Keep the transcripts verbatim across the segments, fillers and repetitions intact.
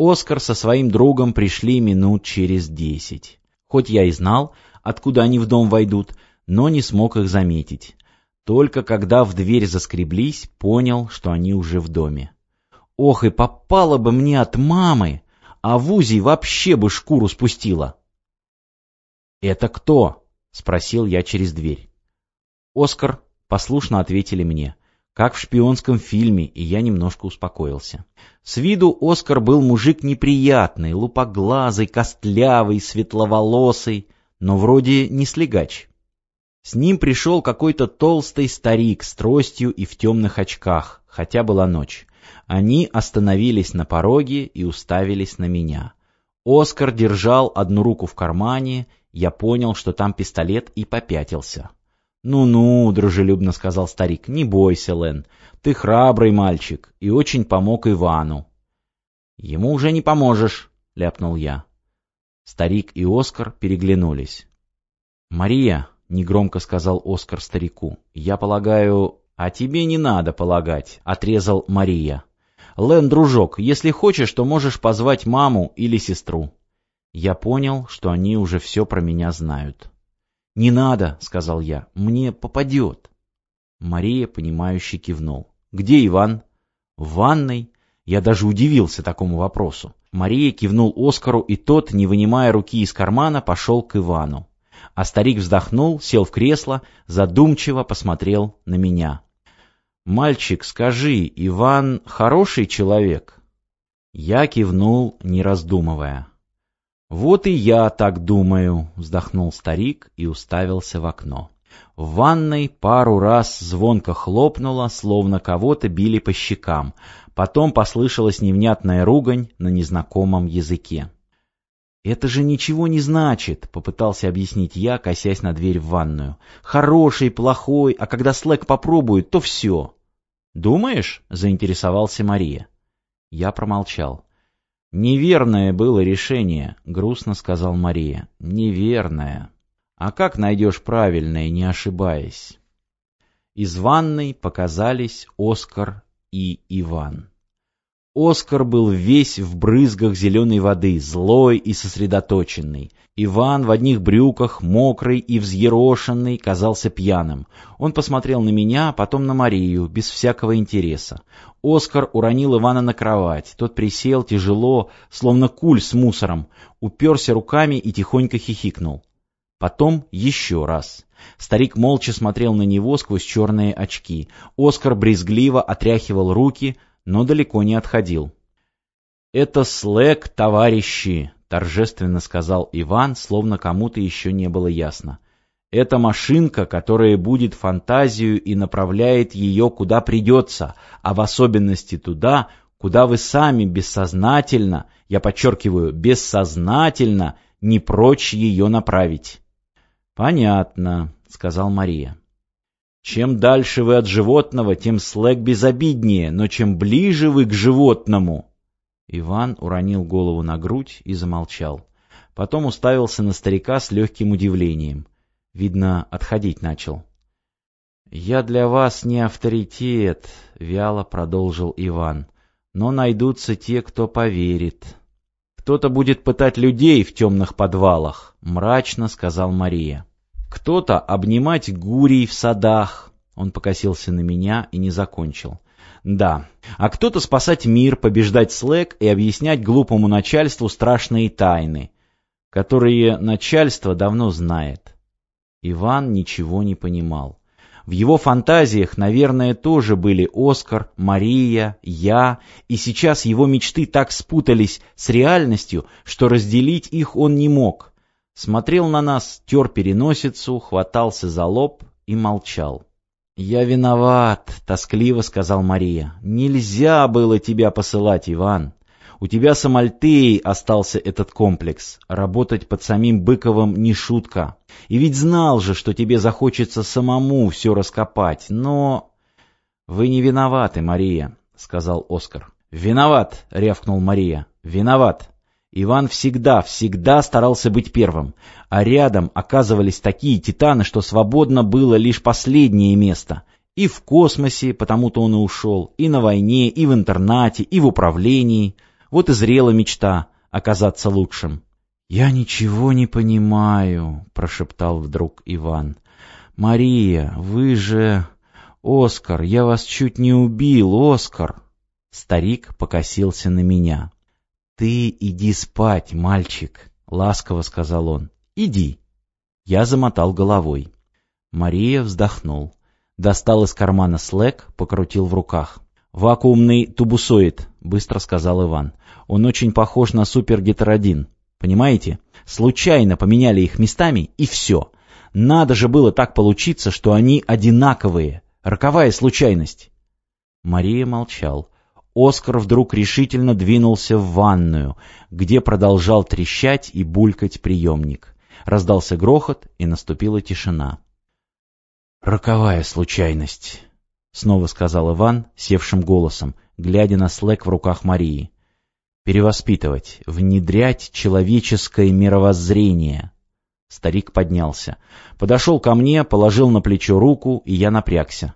Оскар со своим другом пришли минут через десять. Хоть я и знал, откуда они в дом войдут, но не смог их заметить. Только когда в дверь заскреблись, понял, что они уже в доме. Ох, и попало бы мне от мамы, а Вузи вообще бы шкуру спустила. «Это кто?» — спросил я через дверь. «Оскар», — послушно ответили мне, как в шпионском фильме, и я немножко успокоился. С виду Оскар был мужик неприятный, лупоглазый, костлявый, светловолосый, но вроде не слегач. С ним пришел какой-то толстый старик с тростью и в темных очках, хотя была ночь. Они остановились на пороге и уставились на меня. Оскар держал одну руку в кармане, я понял, что там пистолет, и попятился. «Ну-ну», — дружелюбно сказал старик, — «не бойся, Лен, ты храбрый мальчик и очень помог Ивану». «Ему уже не поможешь», — ляпнул я. Старик и Оскар переглянулись. «Мария», — негромко сказал Оскар старику, — «я полагаю...» «А тебе не надо полагать», — отрезал Мария. «Лен, дружок, если хочешь, то можешь позвать маму или сестру». Я понял, что они уже все про меня знают. «Не надо», — сказал я, — «мне попадет». Мария, понимающе кивнул. «Где Иван?» «В ванной». Я даже удивился такому вопросу. Мария кивнул Оскару, и тот, не вынимая руки из кармана, пошел к Ивану. А старик вздохнул, сел в кресло, задумчиво посмотрел на меня. «Мальчик, скажи, Иван хороший человек?» Я кивнул, не раздумывая. «Вот и я так думаю», — вздохнул старик и уставился в окно. В ванной пару раз звонко хлопнуло, словно кого-то били по щекам. Потом послышалась невнятная ругань на незнакомом языке. «Это же ничего не значит», — попытался объяснить я, косясь на дверь в ванную. «Хороший, плохой, а когда Слэк попробует, то все». «Думаешь?» — заинтересовался Мария. Я промолчал. «Неверное было решение», — грустно сказал Мария. «Неверное. А как найдешь правильное, не ошибаясь?» Из ванной показались Оскар и Иван. Оскар был весь в брызгах зеленой воды, злой и сосредоточенный. Иван в одних брюках, мокрый и взъерошенный, казался пьяным. Он посмотрел на меня, потом на Марию, без всякого интереса. Оскар уронил Ивана на кровать. Тот присел тяжело, словно куль с мусором, уперся руками и тихонько хихикнул. Потом еще раз. Старик молча смотрел на него сквозь черные очки. Оскар брезгливо отряхивал руки, но далеко не отходил. «Это Слэк, товарищи», — торжественно сказал Иван, словно кому-то еще не было ясно. «Это машинка, которая будет фантазию и направляет ее куда придется, а в особенности туда, куда вы сами бессознательно, я подчеркиваю, бессознательно, не прочь ее направить». «Понятно», — сказал Мария. «Чем дальше вы от животного, тем Слэк безобиднее, но чем ближе вы к животному...» Иван уронил голову на грудь и замолчал. Потом уставился на старика с легким удивлением. Видно, отходить начал. «Я для вас не авторитет», — вяло продолжил Иван, — «но найдутся те, кто поверит». «Кто-то будет пытать людей в темных подвалах», — мрачно сказал Мария. «Кто-то обнимать гурий в садах», — он покосился на меня и не закончил. «Да, а кто-то спасать мир, побеждать Слэк и объяснять глупому начальству страшные тайны, которые начальство давно знает». Иван ничего не понимал. В его фантазиях, наверное, тоже были Оскар, Мария, я, и сейчас его мечты так спутались с реальностью, что разделить их он не мог. Смотрел на нас, тер переносицу, хватался за лоб и молчал. «Я виноват», — тоскливо сказал Мария. «Нельзя было тебя посылать, Иван. У тебя с Амальтеей остался этот комплекс. Работать под самим Быковым не шутка. И ведь знал же, что тебе захочется самому все раскопать, но...» «Вы не виноваты, Мария», — сказал Оскар. «Виноват», — рявкнул Мария. «Виноват. Иван всегда, всегда старался быть первым, а рядом оказывались такие титаны, что свободно было лишь последнее место. И в космосе, потому-то он и ушел, и на войне, и в интернате, и в управлении. Вот и зрела мечта оказаться лучшим. «Я ничего не понимаю», — прошептал вдруг Иван. «Мария, вы же... Оскар, я вас чуть не убил, Оскар!» Старик покосился на меня. «Ты иди спать, мальчик», — ласково сказал он. «Иди». Я замотал головой. Мария вздохнул. Достал из кармана слэк, покрутил в руках. «Вакуумный тубусоид», — быстро сказал Иван. «Он очень похож на супергетеродин. Понимаете? Случайно поменяли их местами, и все. Надо же было так получиться, что они одинаковые. Роковая случайность». Мария молчал. Оскар вдруг решительно двинулся в ванную, где продолжал трещать и булькать приемник. Раздался грохот, и наступила тишина. «Роковая случайность», — снова сказал Иван севшим голосом, глядя на слэк в руках Марии. «Перевоспитывать, внедрять человеческое мировоззрение». Старик поднялся. Подошел ко мне, положил на плечо руку, и я напрягся.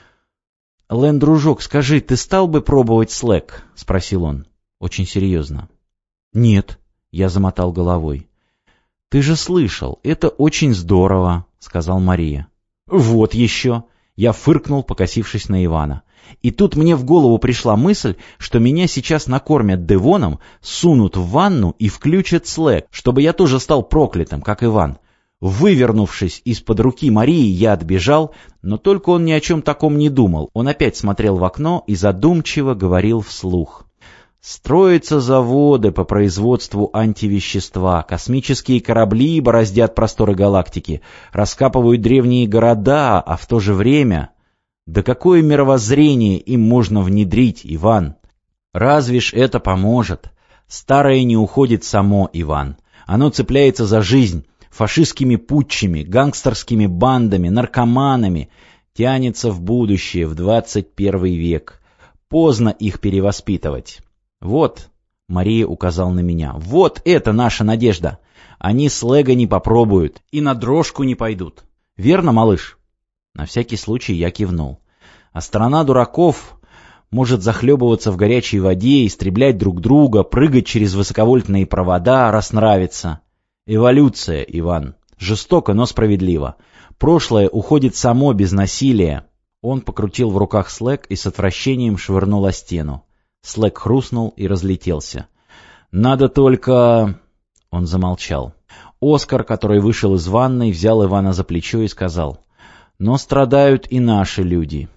«Лэн, дружок, скажи, ты стал бы пробовать слэк?» — спросил он. Очень серьезно. «Нет», — я замотал головой. «Ты же слышал, это очень здорово», — сказал Мария. «Вот еще!» — я фыркнул, покосившись на Ивана. И тут мне в голову пришла мысль, что меня сейчас накормят девоном, сунут в ванну и включат слэк, чтобы я тоже стал проклятым, как Иван. Вывернувшись из-под руки Марии, я отбежал, но только он ни о чем таком не думал. Он опять смотрел в окно и задумчиво говорил вслух. «Строятся заводы по производству антивещества, космические корабли бороздят просторы галактики, раскапывают древние города, а в то же время... Да какое мировоззрение им можно внедрить, Иван? Разве ж это поможет? Старое не уходит само, Иван. Оно цепляется за жизнь, фашистскими путчами, гангстерскими бандами, наркоманами, тянется в будущее, в двадцать первый век. Поздно их перевоспитывать. Вот, Мария указал на меня, вот это наша надежда. Они слэга не попробуют и на дрожку не пойдут. Верно, малыш?» На всякий случай я кивнул. А страна дураков может захлебываться в горячей воде, истреблять друг друга, прыгать через высоковольтные провода, раз нравится. Эволюция, Иван. Жестоко, но справедливо. Прошлое уходит само без насилия. Он покрутил в руках слэк и с отвращением швырнул о стену. Слэк хрустнул и разлетелся. «Надо только...» Он замолчал. Оскар, который вышел из ванной, взял Ивана за плечо и сказал: «Но страдают и наши люди.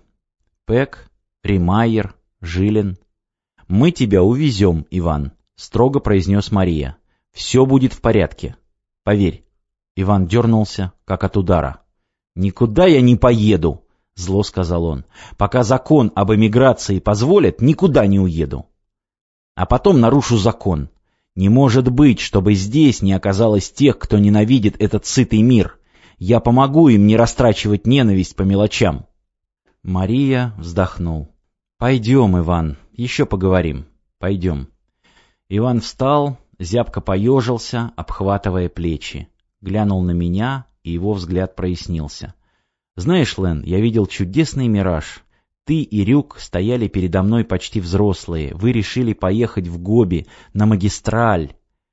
Пэк, Римайер, Жилин. Мы тебя увезем, Иван», — строго произнес Мария. «Все будет в порядке. Поверь». Иван дернулся, как от удара. «Никуда я не поеду», — зло сказал он. «Пока закон об эмиграции позволит, никуда не уеду. А потом нарушу закон. Не может быть, чтобы здесь не оказалось тех, кто ненавидит этот сытый мир. Я помогу им не растрачивать ненависть по мелочам». Мария вздохнул. «Пойдем, Иван, еще поговорим. Пойдем». Иван встал, зябко поежился, обхватывая плечи. Глянул на меня, и его взгляд прояснился. «Знаешь, Лэн, я видел чудесный мираж. Ты и Рюк стояли передо мной почти взрослые. Вы решили поехать в Гоби, на магистраль».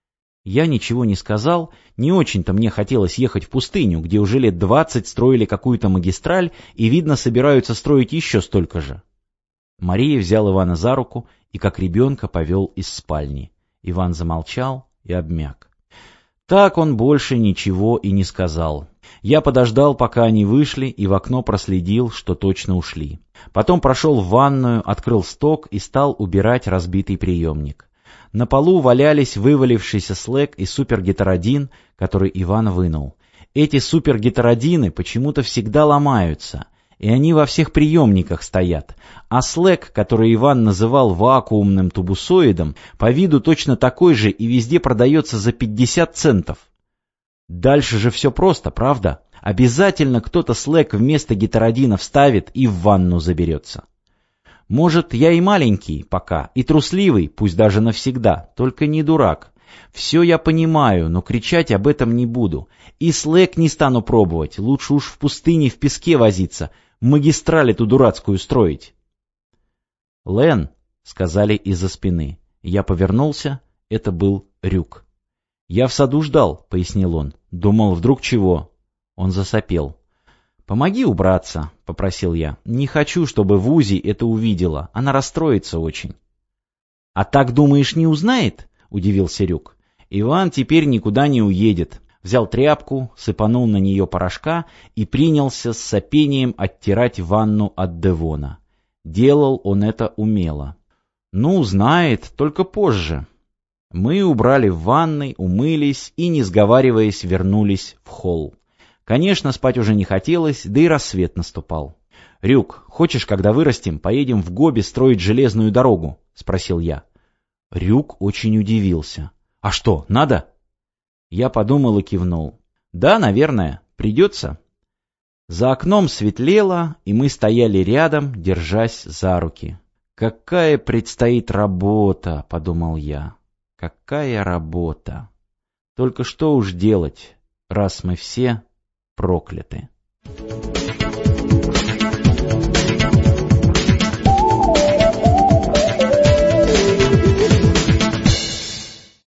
Я ничего не сказал, не очень-то мне хотелось ехать в пустыню, где уже лет двадцать строили какую-то магистраль и, видно, собираются строить еще столько же. Мария взял Ивана за руку и, как ребенка, повел из спальни. Иван замолчал и обмяк. Так он больше ничего и не сказал. Я подождал, пока они вышли, и в окно проследил, что точно ушли. Потом прошел в ванную, открыл сток и стал убирать разбитый приемник. На полу валялись вывалившийся слэк и супергетеродин, который Иван вынул. Эти супергетеродины почему-то всегда ломаются, и они во всех приемниках стоят. А слэк, который Иван называл вакуумным тубусоидом, по виду точно такой же и везде продается за пятьдесят центов. Дальше же все просто, правда? Обязательно кто-то слэк вместо гетеродина вставит и в ванну заберется. Может, я и маленький пока, и трусливый, пусть даже навсегда, только не дурак. Все я понимаю, но кричать об этом не буду. И слэк не стану пробовать, лучше уж в пустыне в песке возиться, магистраль эту дурацкую строить. «Лэн», — сказали из-за спины, — Я повернулся. Это был Рюк. «Я в саду ждал», — пояснил он. «Думал, вдруг чего?» Он засопел. «Помоги убраться», — попросил я. «Не хочу, чтобы Вузи это увидела. Она расстроится очень». «А так, думаешь, не узнает?» — удивился Рюк. «Иван теперь никуда не уедет». Взял тряпку, сыпанул на нее порошка и принялся с сопением оттирать ванну от Девона. Делал он это умело. «Ну, узнает, только позже». Мы убрали в ванной, умылись и, не сговариваясь, вернулись в холл. Конечно, спать уже не хотелось, да и рассвет наступал. «Рюк, хочешь, когда вырастем, поедем в Гоби строить железную дорогу?» — спросил я. Рюк очень удивился. «А что, надо?» Я подумал и кивнул. «Да, наверное, придется». За окном светлело, и мы стояли рядом, держась за руки. «Какая предстоит работа!» — подумал я. «Какая работа! Только что уж делать, раз мы все прокляты?»